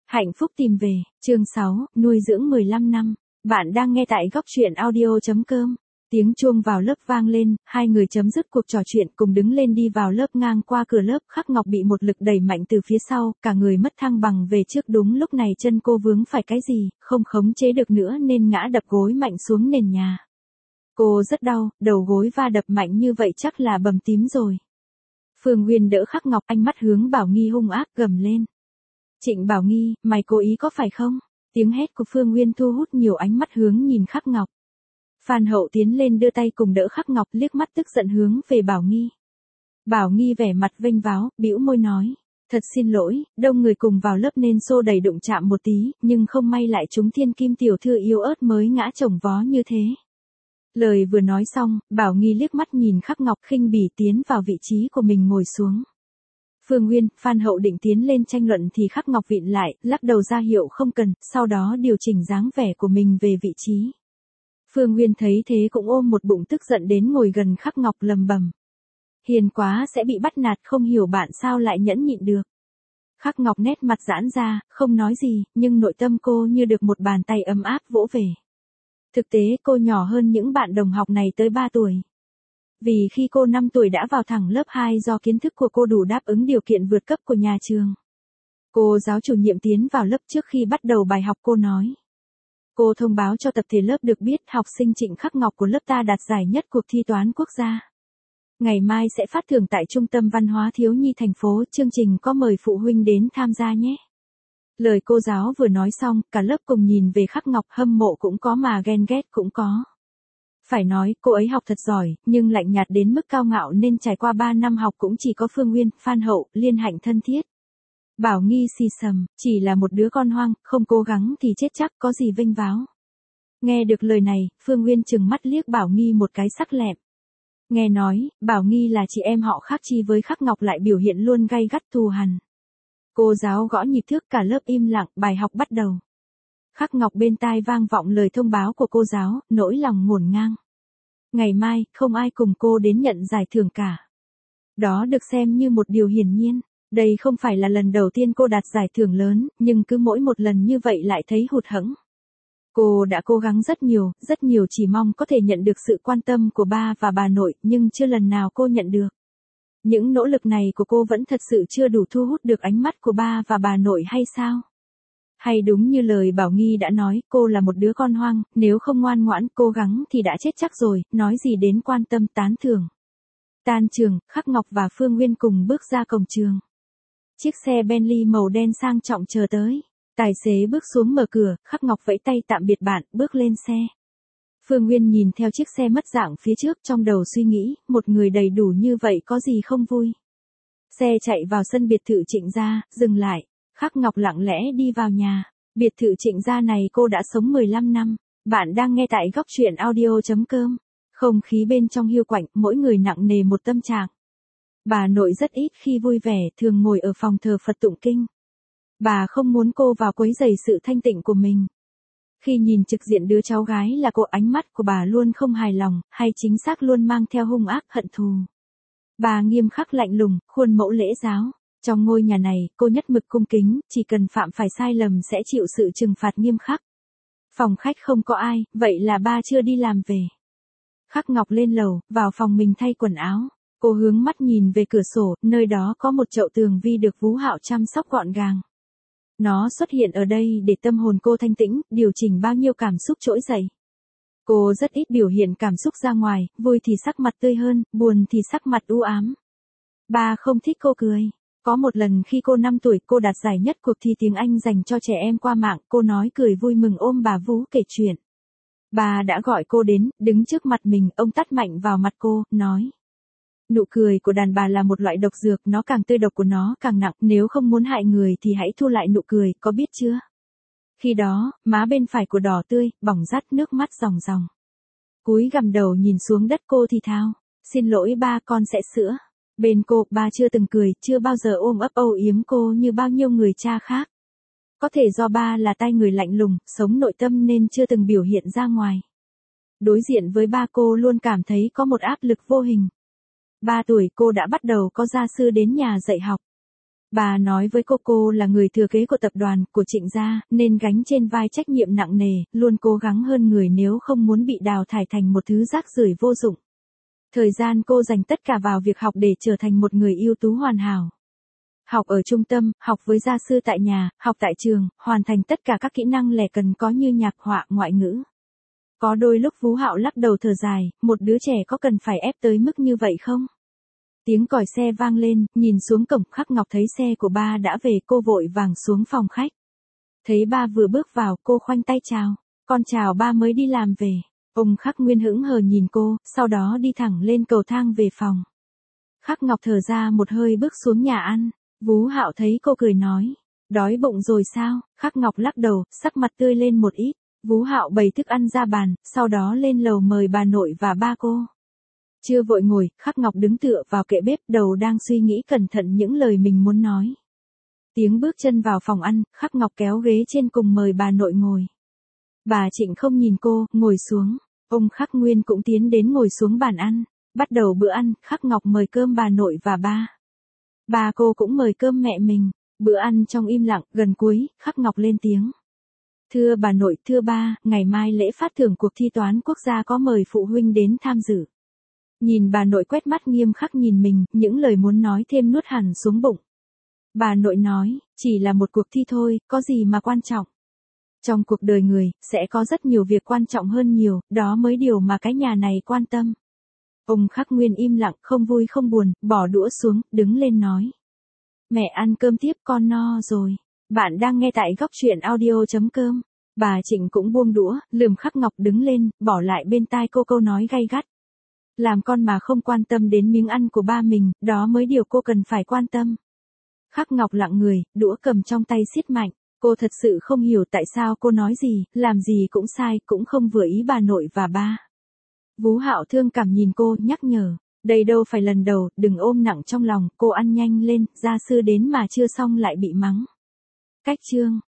Hạnh phúc tìm về, chương 6, nuôi dưỡng 15 năm. Bạn đang nghe tại góc truyện audio.com. Tiếng chuông vào lớp vang lên, hai người chấm dứt cuộc trò chuyện cùng đứng lên đi vào lớp. Ngang qua cửa lớp, Khắc Ngọc bị một lực đẩy mạnh từ phía sau, cả người mất thăng bằng về trước. Đúng lúc này chân cô vướng phải cái gì, không khống chế được nữa nên ngã đập gối mạnh xuống nền nhà. Cô rất đau, đầu gối va đập mạnh như vậy chắc là bầm tím rồi. Phương Nguyên đỡ Khắc Ngọc, ánh mắt hướng Bảo Nghi hung ác gầm lên. Trịnh Bảo Nghi, mày cố ý có phải không? Tiếng hét của Phương Nguyên thu hút nhiều ánh mắt hướng nhìn Khắc Ngọc. Phan Hậu tiến lên đưa tay cùng đỡ Khắc Ngọc, liếc mắt tức giận hướng về Bảo Nghi. Bảo Nghi vẻ mặt vênh váo, bĩu môi nói. Thật xin lỗi, đông người cùng vào lớp nên xô đẩy đụng chạm một tí, nhưng không may lại trúng Thiên Kim tiểu thư yếu ớt mới ngã chồng vó như thế. Lời vừa nói xong, Bảo Nghi liếc mắt nhìn Khắc Ngọc khinh bỉ tiến vào vị trí của mình ngồi xuống. Phương Nguyên, Phan Hậu định tiến lên tranh luận thì Khắc Ngọc vịn lại, lắc đầu ra hiệu không cần, sau đó điều chỉnh dáng vẻ của mình về vị trí. Phương Nguyên thấy thế cũng ôm một bụng tức giận đến ngồi gần Khắc Ngọc lầm bầm. Hiền quá sẽ bị bắt nạt, không hiểu bạn sao lại nhẫn nhịn được. Khắc Ngọc nét mặt giãn ra, không nói gì, nhưng nội tâm cô như được một bàn tay ấm áp vỗ về. Thực tế cô nhỏ hơn những bạn đồng học này tới 3 tuổi. Vì khi cô 5 tuổi đã vào thẳng lớp 2 do kiến thức của cô đủ đáp ứng điều kiện vượt cấp của nhà trường. Cô giáo chủ nhiệm tiến vào lớp trước khi bắt đầu bài học cô nói. Cô thông báo cho tập thể lớp được biết học sinh Trịnh Khắc Ngọc của lớp ta đạt giải nhất cuộc thi toán quốc gia. Ngày mai sẽ phát thưởng tại Trung tâm Văn hóa Thiếu nhi thành phố, chương trình có mời phụ huynh đến tham gia nhé. Lời cô giáo vừa nói xong, cả lớp cùng nhìn về Khắc Ngọc, hâm mộ cũng có mà ghen ghét cũng có. Phải nói, cô ấy học thật giỏi, nhưng lạnh nhạt đến mức cao ngạo nên trải qua 3 năm học cũng chỉ có Phương Nguyên, Phan Hậu, Liên Hạnh thân thiết. Bảo Nghi xì xầm, chỉ là một đứa con hoang, không cố gắng thì chết chắc, có gì vênh váo. Nghe được lời này, Phương Nguyên trừng mắt liếc Bảo Nghi một cái sắc lẹm. Nghe nói, Bảo Nghi là chị em họ khác chi với Khắc Ngọc lại biểu hiện luôn gay gắt thù hằn. Cô giáo gõ nhịp thước, cả lớp im lặng, bài học bắt đầu. Khắc Ngọc bên tai vang vọng lời thông báo của cô giáo, nỗi lòng ngổn ngang. Ngày mai, không ai cùng cô đến nhận giải thưởng cả. Đó được xem như một điều hiển nhiên. Đây không phải là lần đầu tiên cô đạt giải thưởng lớn, nhưng cứ mỗi một lần như vậy lại thấy hụt hẫng. Cô đã cố gắng rất nhiều chỉ mong có thể nhận được sự quan tâm của ba và bà nội, nhưng chưa lần nào cô nhận được. Những nỗ lực này của cô vẫn thật sự chưa đủ thu hút được ánh mắt của ba và bà nội hay sao? Hay đúng như lời Bảo Nghi đã nói, cô là một đứa con hoang, nếu không ngoan ngoãn, cố gắng thì đã chết chắc rồi, nói gì đến quan tâm tán thưởng. Tan trường, Khắc Ngọc và Phương Nguyên cùng bước ra cổng trường. Chiếc xe Bentley màu đen sang trọng chờ tới. Tài xế bước xuống mở cửa, Khắc Ngọc vẫy tay tạm biệt bạn, bước lên xe. Phương Nguyên nhìn theo chiếc xe mất dạng phía trước, trong đầu suy nghĩ, một người đầy đủ như vậy có gì không vui. Xe chạy vào sân biệt thự Trịnh gia, dừng lại. Khắc Ngọc lặng lẽ đi vào nhà. Biệt thự Trịnh gia này cô đã sống 15 năm. Bạn đang nghe tại góc truyện audio.com. Không khí bên trong hiu quạnh, mỗi người nặng nề một tâm trạng. Bà nội rất ít khi vui vẻ, thường ngồi ở phòng thờ Phật tụng kinh. Bà không muốn cô vào quấy rầy sự thanh tịnh của mình. Khi nhìn trực diện đứa cháu gái là cô, ánh mắt của bà luôn không hài lòng, hay chính xác luôn mang theo hung ác hận thù. Bà nghiêm khắc lạnh lùng, khuôn mẫu lễ giáo. Trong ngôi nhà này, cô nhất mực cung kính, chỉ cần phạm phải sai lầm sẽ chịu sự trừng phạt nghiêm khắc. Phòng khách không có ai, vậy là ba chưa đi làm về. Khắc Ngọc lên lầu, vào phòng mình thay quần áo. Cô hướng mắt nhìn về cửa sổ, nơi đó có một chậu tường vi được Vũ Hạo chăm sóc gọn gàng. Nó xuất hiện ở đây để tâm hồn cô thanh tĩnh, điều chỉnh bao nhiêu cảm xúc trỗi dậy. Cô rất ít biểu hiện cảm xúc ra ngoài, vui thì sắc mặt tươi hơn, buồn thì sắc mặt u ám. Ba không thích cô cười. Có một lần khi cô 5 tuổi, cô đạt giải nhất cuộc thi tiếng Anh dành cho trẻ em qua mạng, cô nói cười vui mừng ôm bà vú kể chuyện. Bà đã gọi cô đến, đứng trước mặt mình, ông tát mạnh vào mặt cô, nói. Nụ cười của đàn bà là một loại độc dược, nó càng tươi độc của nó càng nặng, nếu không muốn hại người thì hãy thu lại nụ cười, có biết chưa? Khi đó, má bên phải của đỏ tươi, bỏng rát, nước mắt ròng ròng. Cúi gằm đầu nhìn xuống đất, cô thì thào, xin lỗi ba, con sẽ sửa. Bên cô, ba chưa từng cười, chưa bao giờ ôm ấp âu yếm cô như bao nhiêu người cha khác. Có thể do ba là tay người lạnh lùng, sống nội tâm nên chưa từng biểu hiện ra ngoài. Đối diện với ba, cô luôn cảm thấy có một áp lực vô hình. 3 tuổi cô đã bắt đầu có gia sư đến nhà dạy học. Bà nói với cô là người thừa kế của tập đoàn, của Trịnh gia, nên gánh trên vai trách nhiệm nặng nề, luôn cố gắng hơn người nếu không muốn bị đào thải thành một thứ rác rưởi vô dụng. Thời gian cô dành tất cả vào việc học để trở thành một người ưu tú hoàn hảo. Học ở trung tâm, học với gia sư tại nhà, học tại trường, hoàn thành tất cả các kỹ năng lẻ cần có như nhạc họa, ngoại ngữ. Có đôi lúc Vú Hạo lắc đầu thở dài, một đứa trẻ có cần phải ép tới mức như vậy không? Tiếng còi xe vang lên, nhìn xuống cổng, Khắc Ngọc thấy xe của ba đã về, cô vội vàng xuống phòng khách. Thấy ba vừa bước vào, cô khoanh tay chào. Con chào ba, mới đi làm về. Ông Khắc Nguyên hững hờ nhìn cô, sau đó đi thẳng lên cầu thang về phòng. Khắc Ngọc thở ra một hơi bước xuống nhà ăn. Vú Hạo thấy cô cười nói, đói bụng rồi sao? Khắc Ngọc lắc đầu, sắc mặt tươi lên một ít. Vú Hạo bày thức ăn ra bàn, sau đó lên lầu mời bà nội và ba cô. Chưa vội ngồi, Khắc Ngọc đứng tựa vào kệ bếp, đầu đang suy nghĩ cẩn thận những lời mình muốn nói. Tiếng bước chân vào phòng ăn, Khắc Ngọc kéo ghế trên cùng mời bà nội ngồi. Bà Trịnh không nhìn cô, ngồi xuống. Ông Khắc Nguyên cũng tiến đến ngồi xuống bàn ăn. Bắt đầu bữa ăn, Khắc Ngọc mời cơm bà nội và ba. Bà cô cũng mời cơm mẹ mình. Bữa ăn trong im lặng, gần cuối, Khắc Ngọc lên tiếng. Thưa bà nội, thưa ba, ngày mai lễ phát thưởng cuộc thi toán quốc gia có mời phụ huynh đến tham dự. Nhìn bà nội quét mắt nghiêm khắc nhìn mình, những lời muốn nói thêm nuốt hẳn xuống bụng. Bà nội nói, chỉ là một cuộc thi thôi, có gì mà quan trọng. Trong cuộc đời người, sẽ có rất nhiều việc quan trọng hơn nhiều, đó mới điều mà cái nhà này quan tâm. Ông Khắc Nguyên im lặng, không vui không buồn, bỏ đũa xuống, đứng lên nói. Mẹ ăn cơm tiếp, con no rồi. Bạn đang nghe tại góc truyện audio.com. Bà Trịnh cũng buông đũa, lườm Khắc Ngọc đứng lên, bỏ lại bên tai cô câu nói gay gắt. Làm con mà không quan tâm đến miếng ăn của ba mình, đó mới điều cô cần phải quan tâm. Khắc Ngọc lặng người, đũa cầm trong tay siết mạnh. Cô thật sự không hiểu tại sao cô nói gì, làm gì cũng sai, cũng không vừa ý bà nội và ba. Vú Hạo thương cảm nhìn cô, nhắc nhở. Đây đâu phải lần đầu, đừng ôm nặng trong lòng, cô ăn nhanh lên, gia sư đến mà chưa xong lại bị mắng. Cách chương.